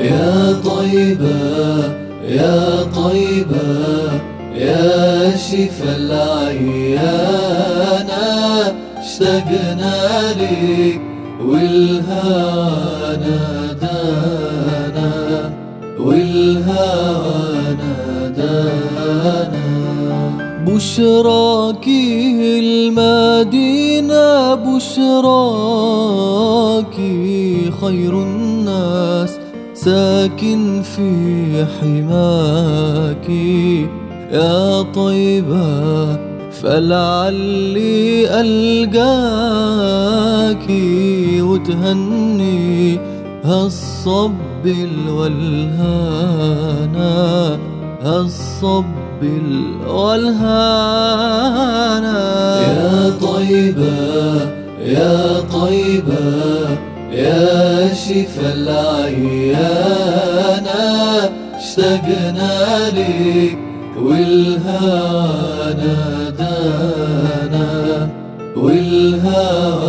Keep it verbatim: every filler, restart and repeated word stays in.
يا طيبة يا طيبة يا شفا العيانة، اشتقنا لك والهوى نادانا والهوى نادانا. بشراكي المدينة بشراكي، خير الناس ساكن في حماكي. يا طيبة فلعلي ألقاكي وتهني هالصب والهانا هالصب والهانا. يا طيبة يا طيبة يا شفا العيانة، اشتقنا لك والهوى نادانا والهوى